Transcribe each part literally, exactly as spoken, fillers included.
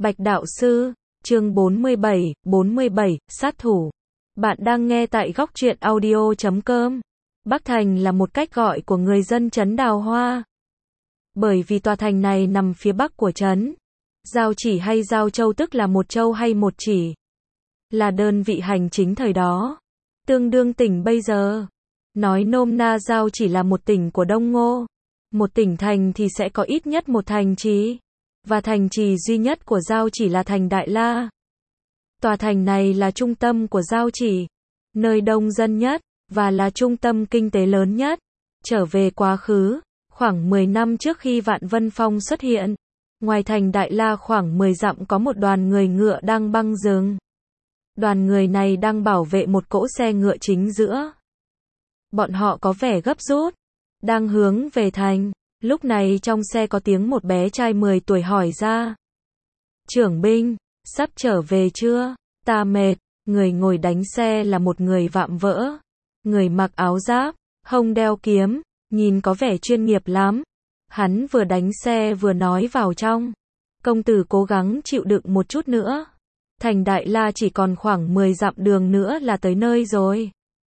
Bạch Đạo Sư, chương bốn mươi bảy, bốn mươi bảy, sát thủ. Bạn đang nghe tại góc truyện audio chấm com. Bắc Thành là một cách gọi của người dân trấn Đào Hoa. Bởi vì tòa thành này nằm phía bắc của trấn. Giao Chỉ hay Giao Châu tức là một châu hay một chỉ. Là đơn vị hành chính thời đó. Tương đương tỉnh bây giờ. Nói nôm na Giao Chỉ là một tỉnh của Đông Ngô. Một tỉnh thành thì sẽ có ít nhất một thành trì. Và thành trì duy nhất của Giao Chỉ là thành Đại La. Tòa thành này là trung tâm của Giao Chỉ, nơi đông dân nhất, và là trung tâm kinh tế lớn nhất. Trở về quá khứ, khoảng mười năm trước khi Vạn Vân Phong xuất hiện, ngoài thành Đại La khoảng mười dặm có một đoàn người ngựa đang băng rừng. Đoàn người này đang bảo vệ một cỗ xe ngựa chính giữa. Bọn họ có vẻ gấp rút, đang hướng về thành. Lúc này trong xe có tiếng một bé trai mười tuổi hỏi ra. Trưởng binh, sắp trở về chưa? Ta mệt. Người ngồi đánh xe là một người vạm vỡ. Người mặc áo giáp, hông đeo kiếm, nhìn có vẻ chuyên nghiệp lắm. Hắn vừa đánh xe vừa nói vào trong. Công tử cố gắng chịu đựng một chút nữa. Thành Đại La chỉ còn khoảng mười dặm đường nữa là tới nơi rồi.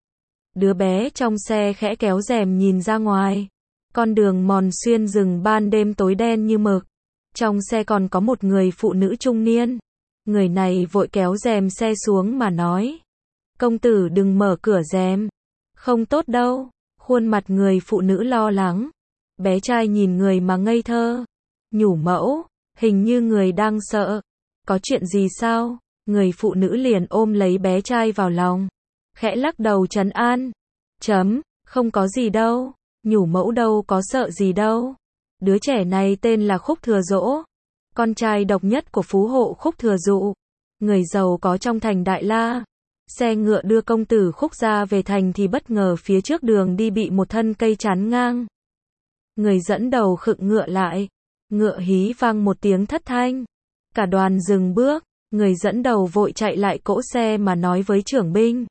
Đứa bé trong xe khẽ kéo rèm nhìn ra ngoài. Con đường mòn xuyên rừng ban đêm tối đen như mực. Trong xe còn có một người phụ nữ trung niên. Người này vội kéo rèm xe xuống mà nói. Công tử đừng mở cửa rèm. Không tốt đâu. Khuôn mặt người phụ nữ lo lắng. Bé trai nhìn người mà ngây thơ. Nhủ mẫu, hình như người đang sợ. Có chuyện gì sao? Người phụ nữ liền ôm lấy bé trai vào lòng. Khẽ lắc đầu trấn an. Chấm, không có gì đâu. Nhủ mẫu đâu có sợ gì đâu. Đứa trẻ này tên là Khúc Thừa Dỗ. Con trai độc nhất của phú hộ Khúc Thừa Dụ. Người giàu có trong thành Đại La. Xe ngựa đưa công tử Khúc ra về thành thì bất ngờ phía trước đường đi bị một thân cây chắn ngang. Người dẫn đầu khựng ngựa lại. Ngựa hí vang một tiếng thất thanh. Cả đoàn dừng bước. Người dẫn đầu vội chạy lại cỗ xe mà nói với trưởng binh.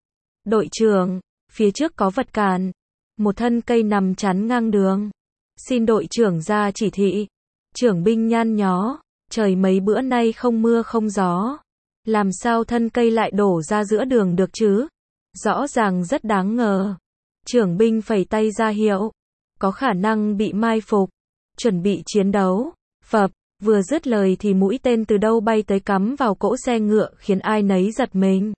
Đội trưởng, phía trước có vật cản. Một thân cây nằm chắn ngang đường. Xin đội trưởng ra chỉ thị. Trưởng binh nhăn nhó. Trời mấy bữa nay không mưa không gió. Làm sao thân cây lại đổ ra giữa đường được chứ? Rõ ràng rất đáng ngờ. Trưởng binh phẩy tay ra hiệu. Có khả năng bị mai phục. Chuẩn bị chiến đấu. Phập, vừa dứt lời thì mũi tên từ đâu bay tới cắm vào cỗ xe ngựa khiến ai nấy giật mình.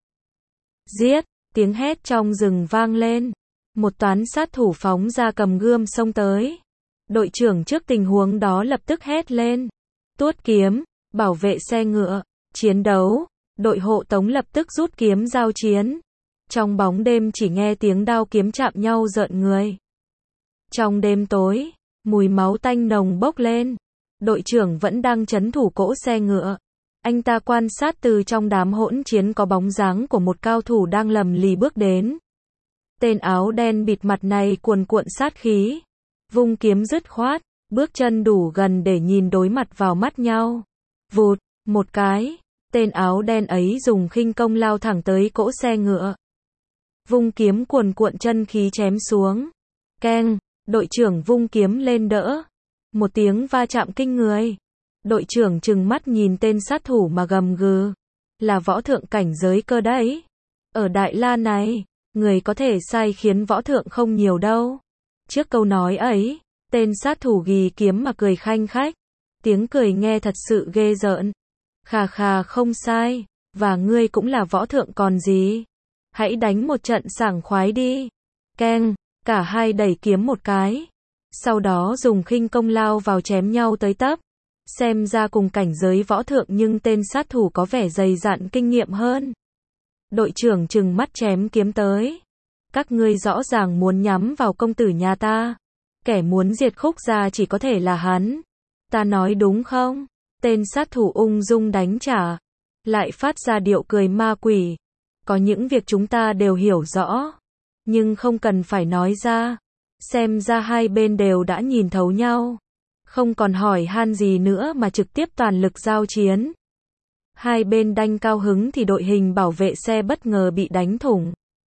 Giết, tiếng hét trong rừng vang lên. Một toán sát thủ phóng ra cầm gươm xông tới. Đội trưởng trước tình huống đó lập tức hét lên. Tuốt kiếm, bảo vệ xe ngựa, chiến đấu. Đội hộ tống lập tức rút kiếm giao chiến. Trong bóng đêm chỉ nghe tiếng đao kiếm chạm nhau rợn người. Trong đêm tối, mùi máu tanh nồng bốc lên. Đội trưởng vẫn đang trấn thủ cỗ xe ngựa. Anh ta quan sát từ trong đám hỗn chiến có bóng dáng của một cao thủ đang lầm lì bước đến. Tên áo đen bịt mặt này cuồn cuộn sát khí. Vung kiếm dứt khoát, bước chân đủ gần để nhìn đối mặt vào mắt nhau. Vụt, một cái, tên áo đen ấy dùng khinh công lao thẳng tới cỗ xe ngựa. Vung kiếm cuồn cuộn chân khí chém xuống. Keng, đội trưởng vung kiếm lên đỡ. Một tiếng va chạm kinh người. Đội trưởng trừng mắt nhìn tên sát thủ mà gầm gừ. Là võ thượng cảnh giới cơ đấy. Ở Đại La này, người có thể sai khiến võ thượng không nhiều đâu. Trước câu nói ấy, tên sát thủ ghi kiếm mà cười khanh khách. Tiếng cười nghe thật sự ghê rợn. Khà khà không sai, và ngươi cũng là võ thượng còn gì. Hãy đánh một trận sảng khoái đi. Keng, cả hai đẩy kiếm một cái. Sau đó dùng khinh công lao vào chém nhau tới tấp. Xem ra cùng cảnh giới võ thượng nhưng tên sát thủ có vẻ dày dặn kinh nghiệm hơn. Đội trưởng trừng mắt chém kiếm tới. Các ngươi rõ ràng muốn nhắm vào công tử nhà ta. Kẻ muốn diệt Khúc gia chỉ có thể là hắn. Ta nói đúng không? Tên sát thủ ung dung đánh trả. Lại phát ra điệu cười ma quỷ. Có những việc chúng ta đều hiểu rõ. Nhưng không cần phải nói ra. Xem ra hai bên đều đã nhìn thấu nhau. Không còn hỏi han gì nữa mà trực tiếp toàn lực giao chiến. Hai bên đanh cao hứng thì đội hình bảo vệ xe bất ngờ bị đánh thủng.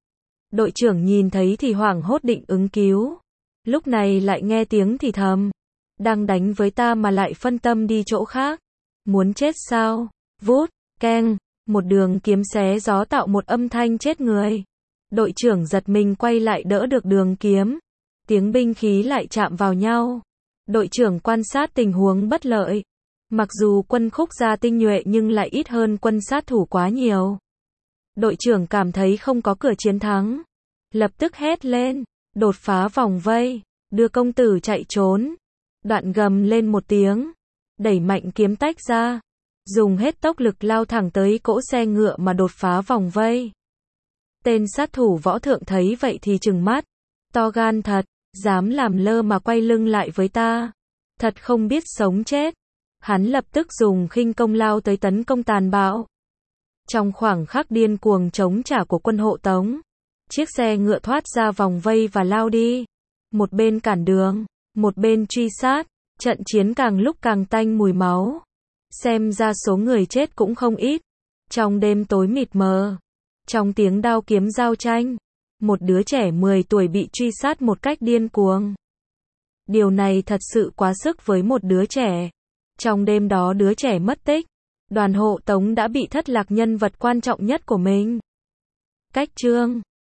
Đội trưởng nhìn thấy thì hoảng hốt định ứng cứu. Lúc này lại nghe tiếng thì thầm. Đang đánh với ta mà lại phân tâm đi chỗ khác. Muốn chết sao? Vút, keng, một đường kiếm xé gió tạo một âm thanh chết người. Đội trưởng giật mình quay lại đỡ được đường kiếm. Tiếng binh khí lại chạm vào nhau. Đội trưởng quan sát tình huống bất lợi. Mặc dù quân Khúc gia tinh nhuệ nhưng lại ít hơn quân sát thủ quá nhiều. Đội trưởng cảm thấy không có cửa chiến thắng. Lập tức hét lên, đột phá vòng vây, đưa công tử chạy trốn. Đoạn gầm lên một tiếng, đẩy mạnh kiếm tách ra, dùng hết tốc lực lao thẳng tới cỗ xe ngựa mà đột phá vòng vây. Tên sát thủ Võ Thượng thấy vậy thì trừng mắt, to gan thật, dám làm lơ mà quay lưng lại với ta, thật không biết sống chết. Hắn lập tức dùng khinh công lao tới tấn công tàn bạo. Trong khoảng khắc điên cuồng chống trả của quân hộ tống, chiếc xe ngựa thoát ra vòng vây và lao đi. Một bên cản đường, một bên truy sát, trận chiến càng lúc càng tanh mùi máu. Xem ra số người chết cũng không ít. Trong đêm tối mịt mờ, trong tiếng đao kiếm giao tranh, một đứa trẻ mười tuổi bị truy sát một cách điên cuồng. Điều này thật sự quá sức với một đứa trẻ. Trong đêm đó đứa trẻ mất tích. Đoàn hộ tống đã bị thất lạc nhân vật quan trọng nhất của mình. Cách chương